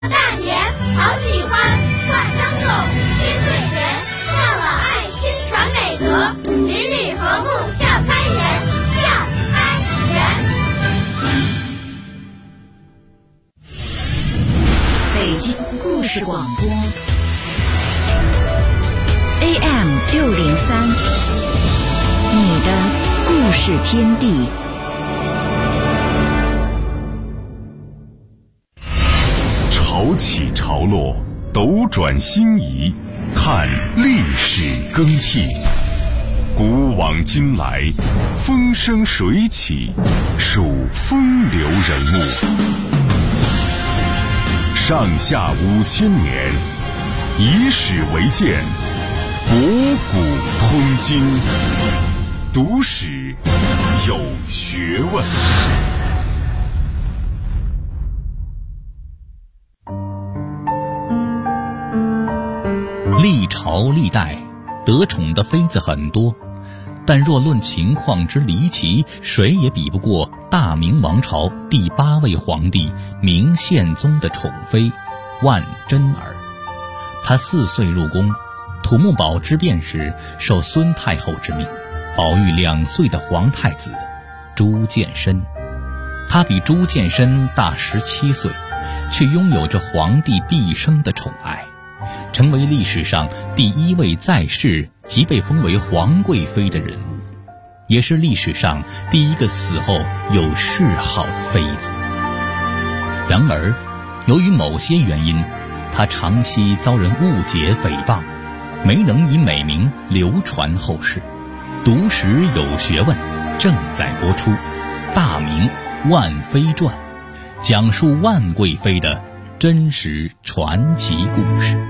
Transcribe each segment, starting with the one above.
大年好喜欢，话当众，听对人，孝老爱亲传美德，邻里和睦笑开颜，笑开颜。 北京故事广播 AM603，你的故事天地。 潮起潮落，斗转星移，看历史更替。古往今来，风生水起，数风流人物。上下5000年，以史为鉴，博古通今。读史有学问。 历朝历代得宠的妃子很多，但若论情况之离奇，谁也比不过大明王朝第8位皇帝明宪宗的宠妃万贞儿。她4岁入宫，土木堡之变时受孙太后之命，保育2岁的皇太子朱见深。他比朱见深大17岁，却拥有着皇帝毕生的宠爱，成为历史上第1位在世即被封为皇贵妃的人物，也是历史上第1个死后有谥号的妃子。然而，由于某些原因，她长期遭人误解诽谤，没能以美名流传后世。读史有学问正在播出《大明万妃传》，讲述万贵妃的真实传奇故事。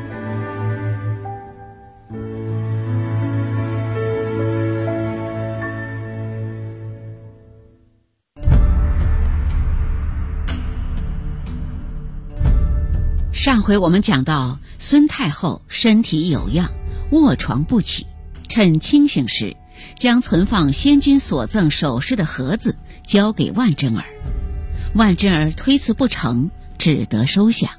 上回我们讲到，孙太后身体有恙，卧床不起，趁清醒时，将存放先君所赠首饰的盒子交给万贞儿。万贞儿推辞不成，只得收下。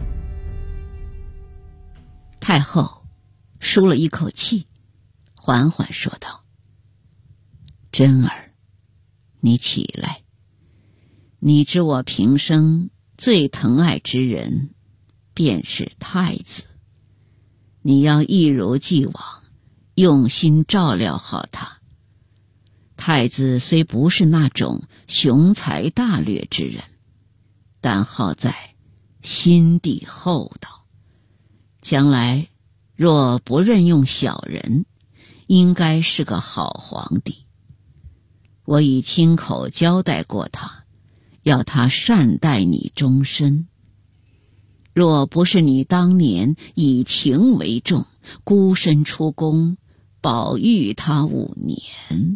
太后舒了一口气，缓缓说道：“贞儿，你起来。你知我平生最疼爱之人便是太子，你要一如既往用心照料好他。太子虽不是那种雄才大略之人，但好在心地厚道，将来若不任用小人，应该是个好皇帝。我已亲口交代过他，要他善待你终身。若不是你当年以情为重，孤身出宫，保育他5年。”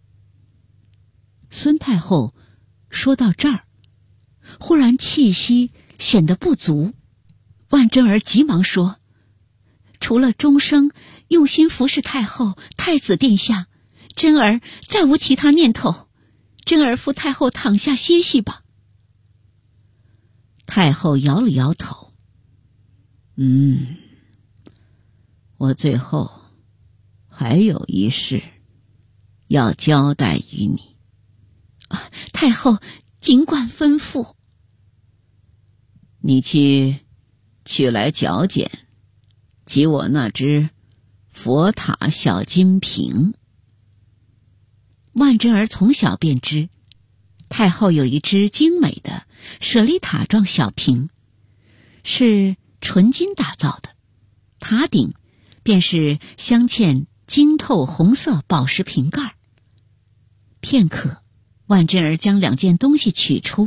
孙太后说到这儿，忽然气息显得不足。万贞儿急忙说：“除了终生用心服侍太后、太子殿下，贞儿再无其他念头。贞儿扶太后躺下歇息吧。”太后摇了摇头：“我最后还有一事要交代于你。”太后尽管吩咐。你去取来角简，及我那只佛塔小金瓶。万贞儿从小便知，太后有一只精美的舍利塔状小瓶，是纯金打造的，塔顶便是镶嵌晶透红色宝石瓶盖。片刻，万贞儿将2件东西取出。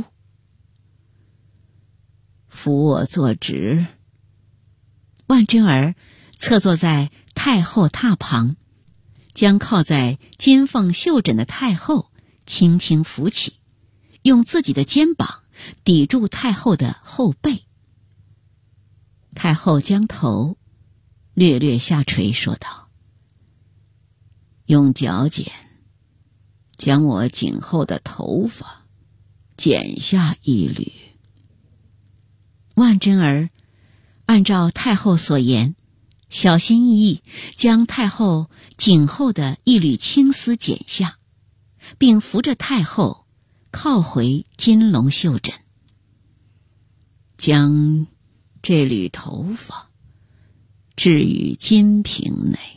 扶我坐直。万贞儿侧坐在太后榻旁，将靠在金凤绣枕的太后轻轻扶起，用自己的肩膀抵住太后的后背。太后将头略略下垂，说道：“用角剪将我颈后的头发剪下一缕。” 万贞儿按照太后所言，小心翼翼将太后颈后的一缕青丝剪下，并扶着太后靠回金龙绣枕，将这缕头发置于金瓶内。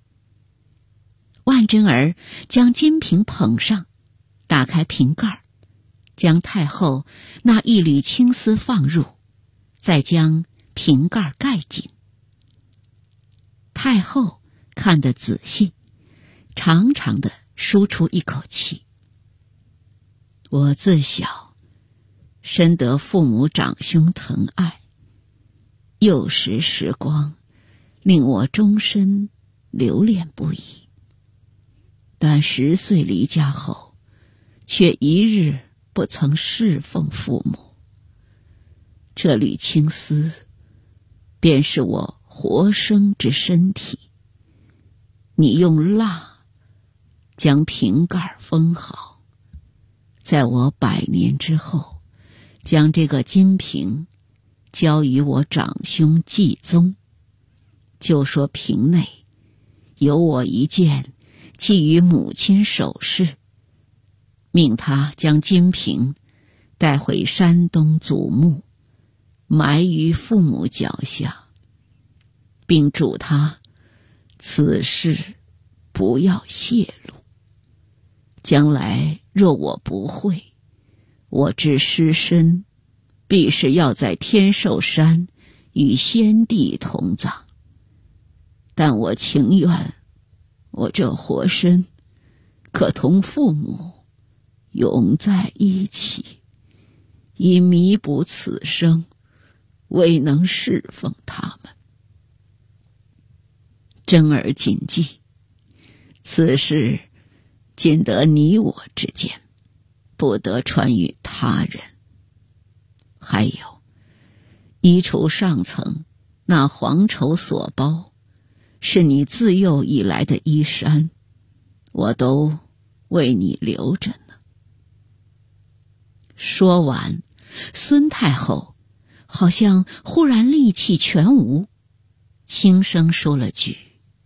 万贞儿将金瓶捧上，打开瓶盖，将太后那一缕青丝放入，再将瓶盖盖紧。太后看得仔细，长长的舒出一口气。我自小深得父母长兄疼爱，幼时时光令我终身留恋不已。但10岁离家后，却一日不曾侍奉父母。这缕青丝，便是我活生之身体。你用蜡将瓶盖封好，在我100年之后，将这个金瓶交与我长兄继宗，就说瓶内有我一件寄予母亲首饰，命他将金瓶带回山东祖墓，埋于父母脚下，并嘱他此事不要泄露。将来若我不会，我之尸身必是要在天寿山与先帝同葬。但我情愿我这活身可同父母永在一起，以弥补此生未能侍奉他们。贞儿谨记，此事仅得你我之间，不得传与他人。还有，衣橱上层那黄绸所包，是你自幼以来的衣衫，我都为你留着呢。说完，孙太后好像忽然力气全无，轻声说了句：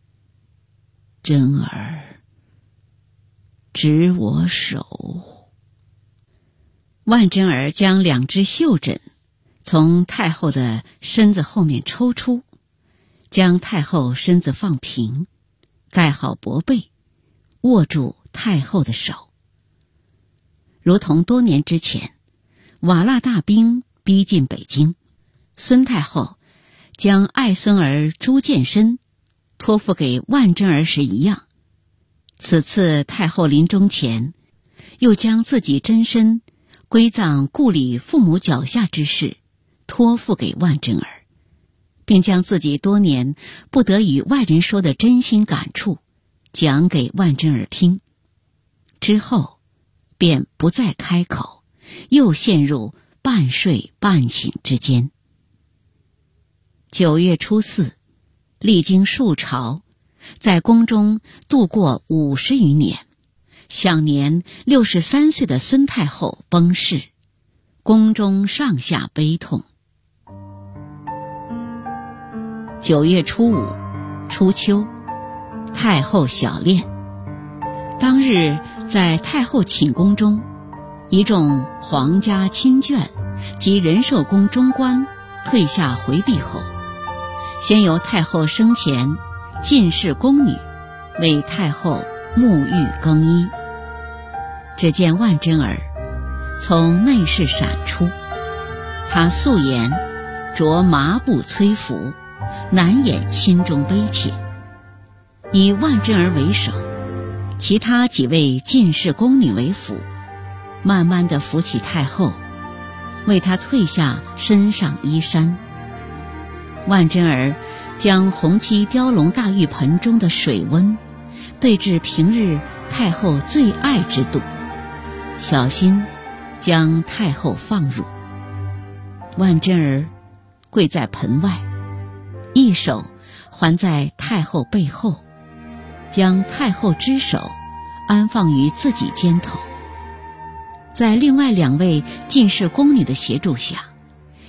贞儿，执我手。万贞儿将2只绣枕从太后的身子后面抽出，将太后身子放平，盖好脖背，握住太后的手。如同多年之前，瓦剌大兵逼近北京，孙太后将爱孙儿朱见深托付给万贞儿时一样。此次太后临终前，又将自己真身归葬故里父母脚下之事托付给万贞儿，并将自己多年不得与外人说的真心感触讲给万贞儿听。之后便不再开口，又陷入半睡半醒之间。9月初4，历经数朝，在宫中度过50余年，享年63岁的孙太后崩逝，宫中上下悲痛。9月初5，初秋，太后小殓。当日在太后寝宫中，一众皇家亲眷及仁寿宫中官退下回避后，先由太后生前进士宫女为太后沐浴更衣。只见万贞儿从内室闪出，她素颜着麻布崔服，难掩心中悲切。以万贞儿为首，其他几位进士宫女为辅，慢慢地扶起太后，为她褪下身上衣衫。万贞儿将红漆雕龙大浴盆中的水温对至平日太后最爱之度，小心将太后放入。万贞儿跪在盆外，一手环在太后背后，将太后之手安放于自己肩头。在另外2位进士宫女的协助下，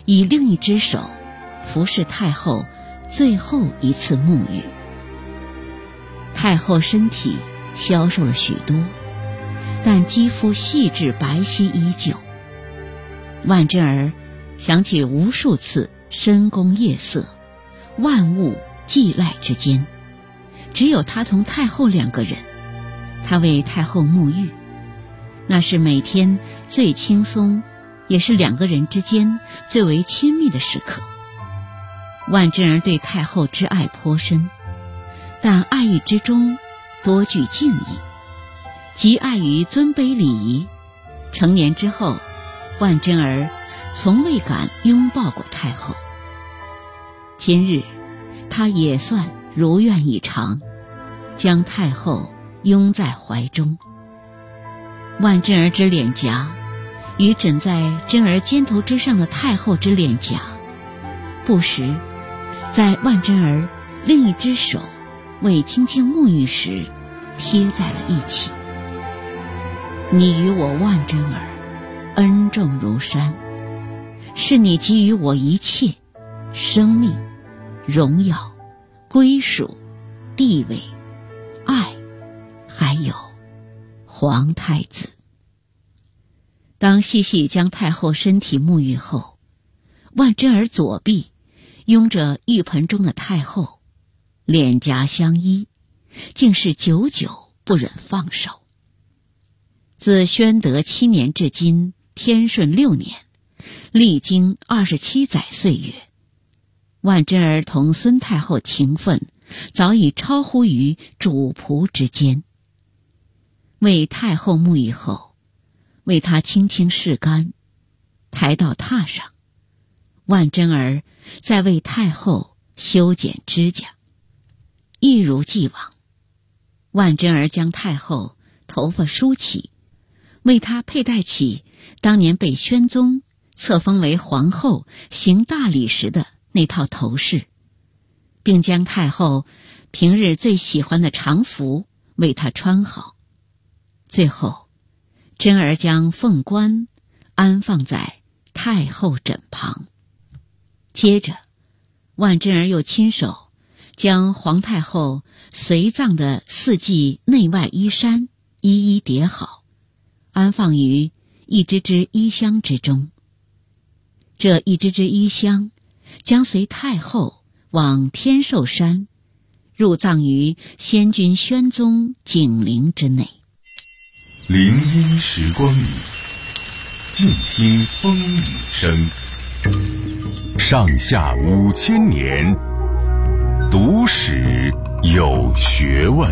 以另一只手服侍太后最后一次沐浴。太后身体消瘦了许多，但肌肤细致白皙依旧。万贞儿想起无数次深宫夜色，万物寄赖之间，只有他同太后两个人。他为太后沐浴，那是每天最轻松，也是两个人之间最为亲密的时刻。万贞儿对太后之爱颇深，但爱意之中多具敬意，极爱于尊卑礼仪。成年之后，万贞儿从未敢拥抱过太后。今日她也算如愿以偿，将太后拥在怀中。万贞儿之脸颊与枕在贞儿肩头之上的太后之脸颊，不时在万贞儿另一只手为轻轻沐浴时贴在了一起。你与我万贞儿恩重如山，是你给予我一切生命、荣耀、归属、地位、爱，还有皇太子。当细细将太后身体沐浴后，万贞儿左臂拥着浴盆中的太后，脸颊相依，竟是久久不忍放手。自宣德7年至今天顺6年，历经27载岁月，万贞儿同孙太后情分早已超乎于主仆之间。为太后沐浴后，为她轻轻拭干，抬到榻上，万贞儿再为太后修剪指甲。一如既往，万贞儿将太后头发梳起，为她佩戴起当年被宣宗册封为皇后行大礼时的那套头饰，并将太后平日最喜欢的长服为她穿好。最后，贞儿将凤冠安放在太后枕旁。接着，万贞儿又亲手将皇太后随葬的4季内外衣衫一一叠好，安放于一只只衣箱之中。这一只只衣箱将随太后往天寿山，入葬于先君宣宗景陵之内。 林荫时光里，静听风雨声。上下5000年，读史有学问。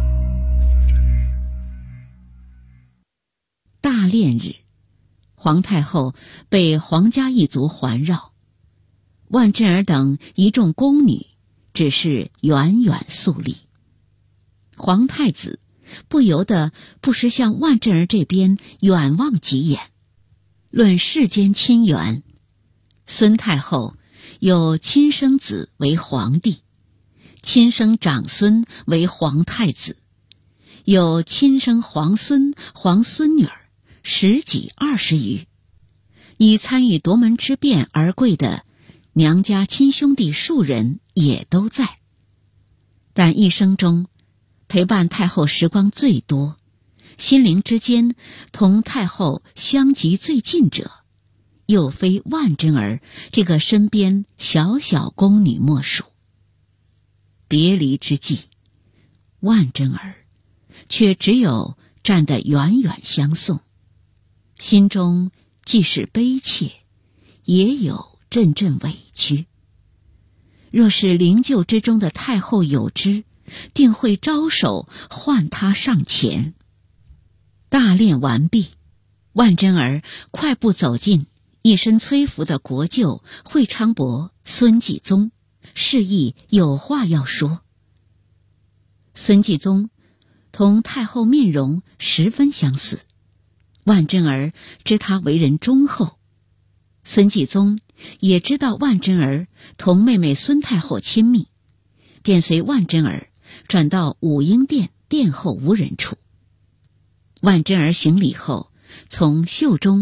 大殓日，皇太后被皇家一族环绕，万贞儿等一众宫女只是远远肃立。皇太子不由得不时向万贞儿这边远望几眼。论世间亲缘，孙太后有亲生子为皇帝，亲生长孙为皇太子，有亲生皇孙、皇孙女儿10几20余。以参与夺门之变而贵的娘家亲兄弟数人也都在。但一生中陪伴太后时光最多，心灵之间同太后相及最近者，又非万贞儿这个身边小小宫女莫属。别离之际，万贞儿却只有站得远远相送，心中既是悲切，也有阵阵委屈。若是灵柩之中的太后有知，定会招手唤她上前。大殓完毕，万贞儿快步走进一身崔服的国舅会昌伯孙继宗，示意有话要说。孙继宗同太后面容十分相似，万贞儿知他为人忠厚，孙继宗也知道万贞儿同妹妹孙太后亲密，便随万贞儿转到武英殿殿后无人处。万贞儿行礼后，从袖中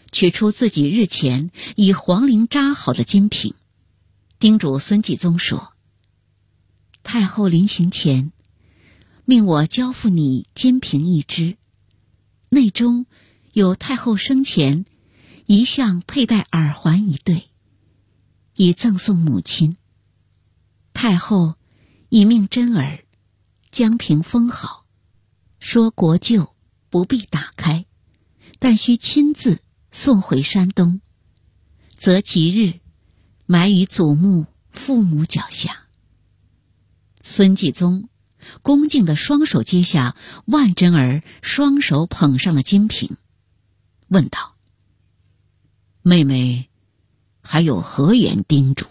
取出自己日前以黄绫扎好的金瓶，叮嘱孙继宗说：太后临行前命我交付你金瓶一只，内中有太后生前一向佩戴耳环一对，以赠送母亲。太后已命真儿将瓶封好，说国舅不必打开，但需亲自送回山东，则即日埋于祖墓父母脚下。孙继宗恭敬地双手接下万真儿双手捧上的金瓶，问道：妹妹还有何言叮嘱？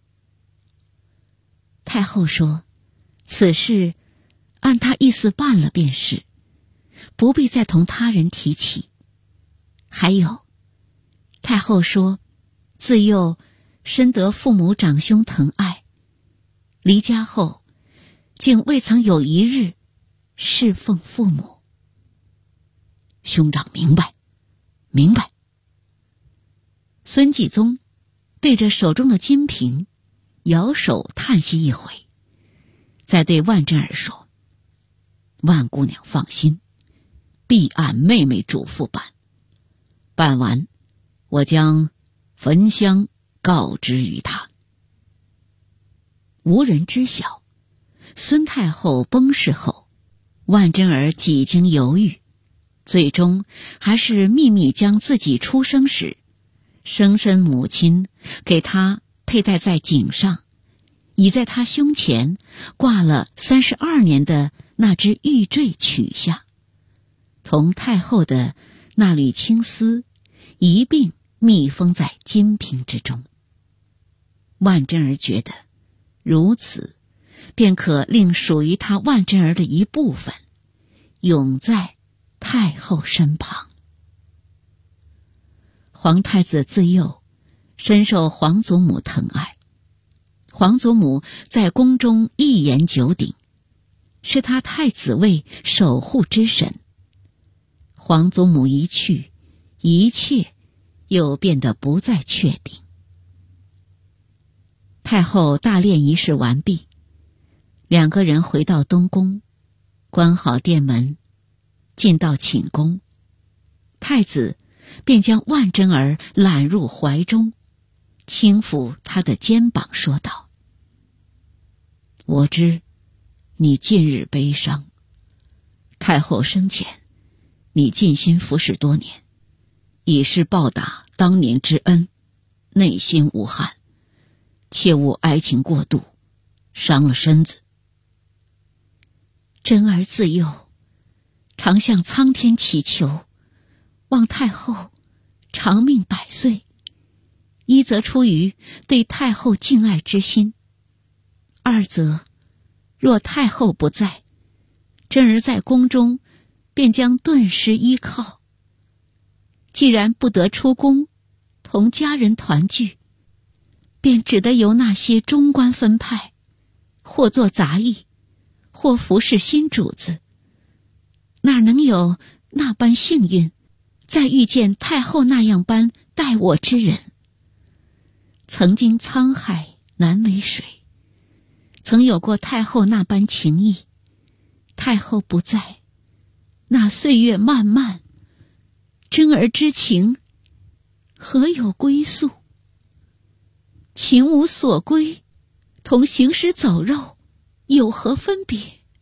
太后说：此事按她意思办了便是，不必再同他人提起。还有，太后说自幼深得父母长兄疼爱，离家后竟未曾有一日侍奉父母。兄长明白，明白。孙继宗对着手中的金瓶摇手叹息一回，再对万真儿说：万姑娘放心，必按妹妹嘱咐办，办完我将焚香告知于她。无人知晓，孙太后崩逝后，万真儿几经犹豫，最终还是秘密将自己出生时生身母亲给她佩戴在颈上，已在她胸前挂了32年的那只玉坠取下，同太后的那缕青丝一并密封在金瓶之中。万真儿觉得如此便可令属于她万真儿的一部分永在太后身旁。皇太子自幼深受皇祖母疼爱，皇祖母在宫中一言九鼎，是他太子位守护之神。皇祖母一去，一切又变得不再确定。太后大殓仪式完毕，两个人回到东宫，关好殿门，进到寝宫，太子便将万真儿揽入怀中，轻抚她的肩膀，说道：我知你近日悲伤，太后生前你尽心服侍多年，以示报答当年之恩，内心无憾，切勿哀情过度，伤了身子。真儿自幼常向苍天祈求，望太后长命百岁，一则出于对太后敬爱之心，二则若太后不在，真儿在宫中便将顿时依靠。既然不得出宫同家人团聚，便只得由那些中官分派，或做杂役，或服侍新主子，哪能有那般幸运再遇见太后那样般待我之人。曾经沧海难为水，曾有过太后那般情谊，太后不在，那岁月漫漫，真儿之情何有归宿？情无所归，同行尸走肉有何分别？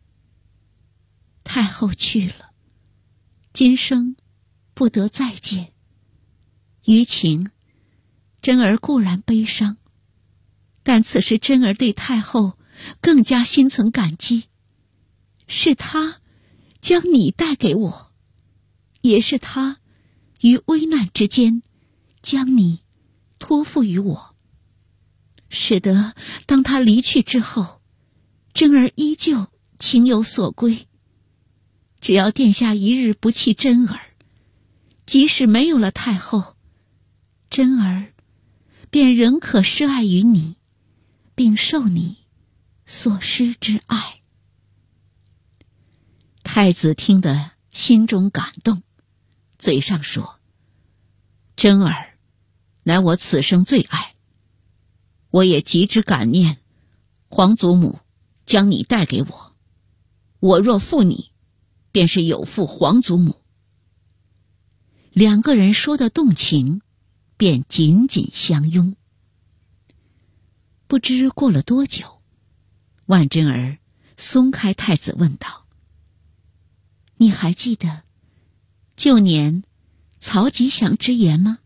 太后去了，今生不得再见。于情，真儿固然悲伤，但此时真儿对太后更加心存感激。是她将你带给我，也是她于危难之间将你托付于我，使得当她离去之后，真儿依旧情有所归。只要殿下一日不弃真儿，即使没有了太后，真儿便仍可施爱于你，并受你所施之爱。太子听得心中感动，嘴上说： 真儿乃我此生最爱，我也极之感念皇祖母将你带给我，我若负你，便是有负皇祖母。两个人说的动情，便紧紧相拥。不知过了多久，万贞儿松开太子问道：你还记得旧年曹吉祥之言吗？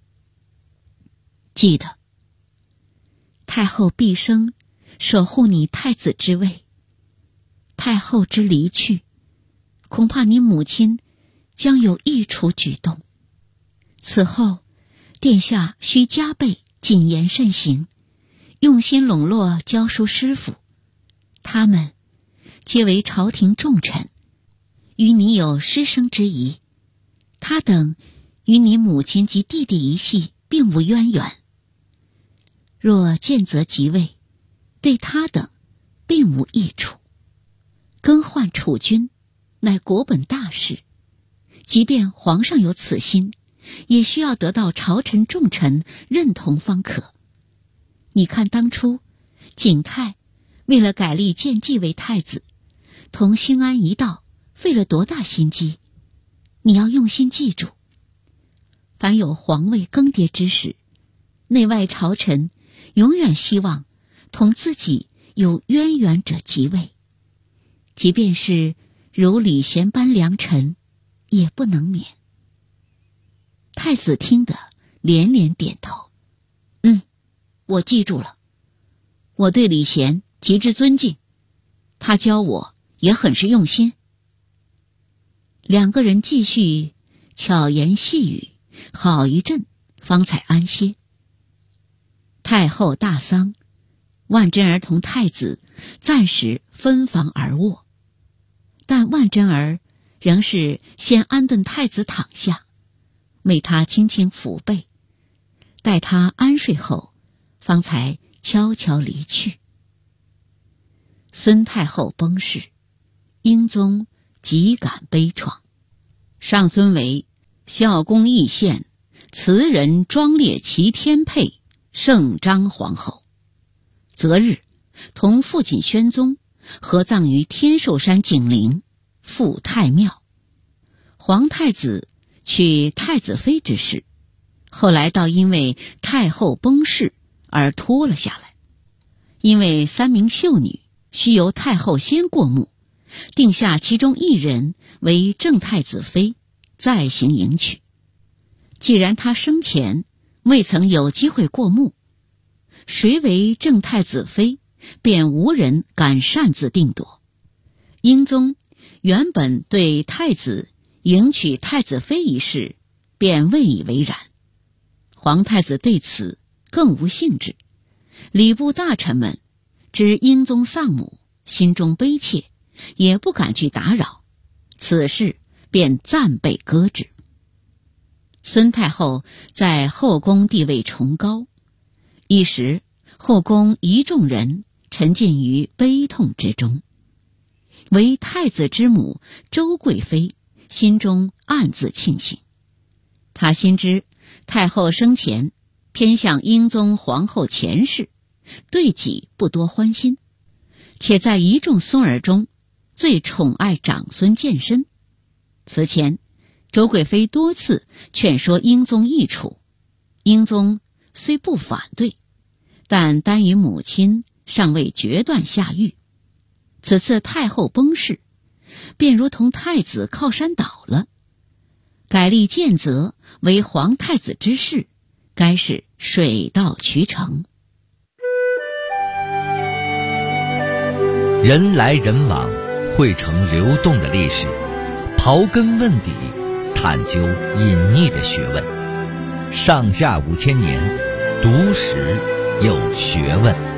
记得。太后毕生守护你太子之位，太后之离去，恐怕你母亲将有异处举动。此后殿下需加倍谨言慎行，用心笼络教书师傅，他们皆为朝廷重臣，与你有师生之谊，他等与你母亲及弟弟一系并无渊源。若见则即位，对他等并无益处。更换储君乃国本大事，即便皇上有此心，也需要得到朝臣重臣认同方可。你看当初景泰为了改立建济为太子，同兴安一道费了多大心机。你要用心记住，凡有皇位更迭之时，内外朝臣永远希望同自己有渊源者即位，即便是如礼贤般良臣，也不能免。太子听得连连点头，我记住了。我对礼贤极之尊敬，他教我也很是用心。两个人继续巧言细语，好一阵方才安歇。太后大丧，万贞儿同太子暂时分房而卧，但万贞儿仍是先安顿太子躺下，为他轻轻抚背，待他安睡后，方才悄悄离去。孙太后崩逝，英宗极感悲怆，上尊为孝恭义献，慈人庄列齐天配，圣章皇后。择日同父亲宣宗合葬于天寿山景陵富太庙。皇太子娶太子妃之事，后来倒因为太后崩逝而拖了下来。因为3名秀女须由太后先过目，定下其中一人为正太子妃，再行迎娶。既然她生前未曾有机会过目，谁为正太子妃，便无人敢擅自定夺。英宗原本对太子迎娶太子妃一事便未以为然，皇太子对此更无兴致。礼部大臣们知英宗丧母，心中悲切，也不敢去打扰，此事便暂被搁置。孙太后在后宫地位崇高，一时后宫一众人沉浸于悲痛之中。为太子之母周贵妃心中暗自庆幸，她心知太后生前偏向英宗皇后前世，对己不多欢心，且在一众孙儿中最宠爱长孙健身。此前周贵妃多次劝说英宗议处，英宗虽不反对，但单于母亲尚未决断下狱。此次太后崩逝，便如同太子靠山倒了，改立建泽为皇太子之事，该是水到渠成。 人来人往，汇成流动的历史，刨根问底，探究隐匿的学问。上下5000年，读史有学问。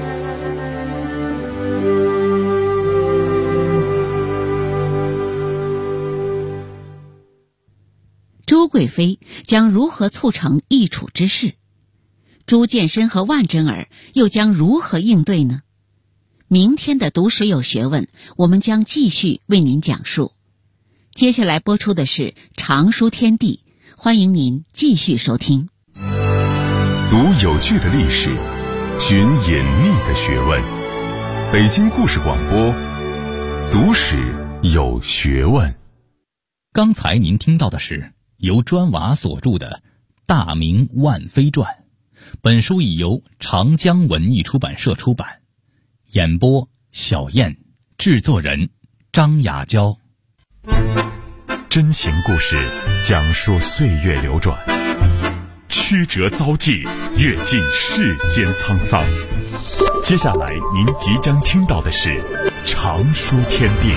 周贵妃将如何促成议处之事？朱见深和万贞儿又将如何应对呢？明天的读史有学问，我们将继续为您讲述。接下来播出的是《常书天地》， 欢迎您继续收听。 读有趣的历史，寻隐秘的学问。北京故事广播，读史有学问。 刚才您听到的是由砖瓦所著的《大明万妃传》，本书已由长江文艺出版社出版。演播小燕，制作人张雅娇。 真情故事讲述岁月流转，曲折遭际，阅尽世间沧桑。接下来您即将听到的是常书天地。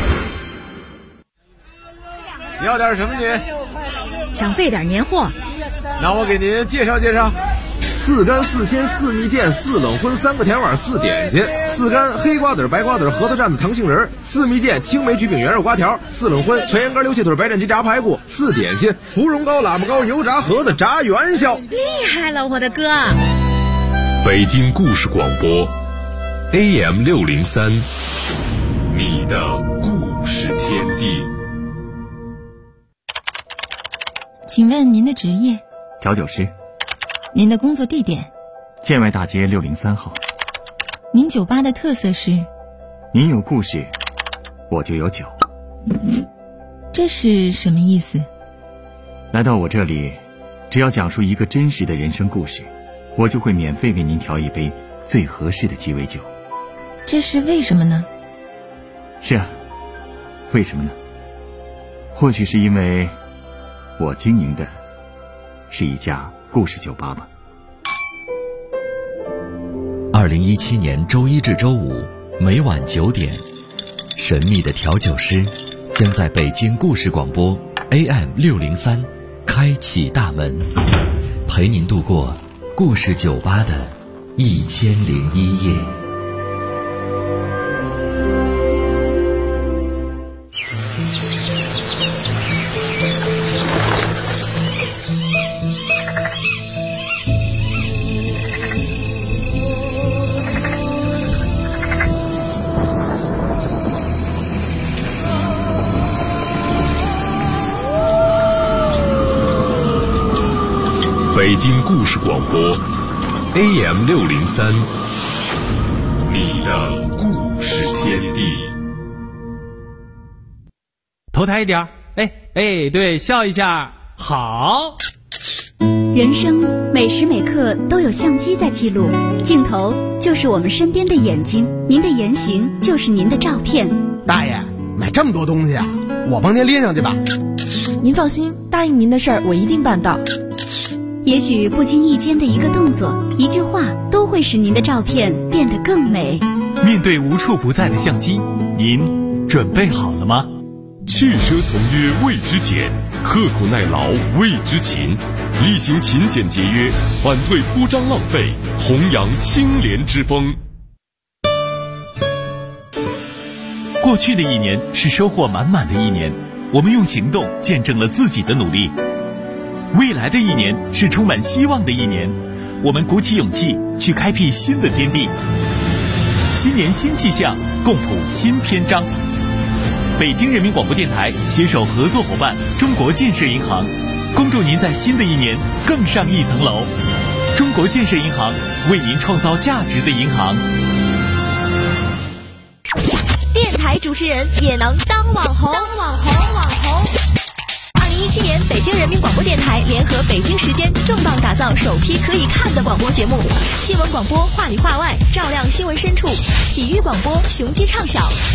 你要点什么您？ 想备点年货。 那我给您介绍介绍。4干4鲜4蜜饯4冷荤3个甜碗4点心，4干黑瓜子白瓜子核桃蘸子糖杏仁，4蜜饯青梅焗饼圆肉瓜条，4冷荤全羊肝溜蟹腿白斩鸡炸排骨，4点心芙蓉糕喇嘛糕油炸盒子炸元宵。 厉害了，我的哥！ 北京故事广播 AM603， 你的故事天地。 请问您的职业？ 调酒师。 您的工作地点？ 建外大街603号。 您酒吧的特色是？ 您有故事，我就有酒。 这是什么意思？ 来到我这里，只要讲述一个真实的人生故事，我就会免费为您调一杯最合适的鸡尾酒。 这是为什么呢？ 是啊，为什么呢？或许是因为我经营的是一家故事酒吧吧。 2017年周一至周五每晚9点，神秘的调酒师将在北京故事广播 AM603 开启大门，陪您度过故事酒吧的1001夜。 北京故事广播 AM603， 你的故事天地。 头抬一点，对，笑一下，好。 人生每时每刻都有相机在记录，镜头就是我们身边的眼睛，您的言行就是您的照片。 大爷，买这么多东西啊，我帮您拎上去吧。 您放心，答应您的事儿我一定办到。 也许不经意间的一个动作、一句话，都会使您的照片变得更美。 面对无处不在的相机，您准备好了吗？ 去奢从约谓之俭，刻苦耐劳谓之勤，力行勤俭节约，反对铺张浪费，弘扬清廉之风。 过去的一年是收获满满的一年，我们用行动见证了自己的努力。未来的一年是充满希望的一年，我们鼓起勇气去开辟新的天地。新年新气象，共谱新篇章。北京人民广播电台携手合作伙伴中国建设银行，恭祝您在新的一年更上一层楼。中国建设银行，为您创造价值的银行。 电台主持人也能当网红。2017年，北京人民广播电台联合北京时间重磅打造首批可以看的广播节目，新闻广播话里话外，照亮新闻深处，体育广播雄鸡唱晓。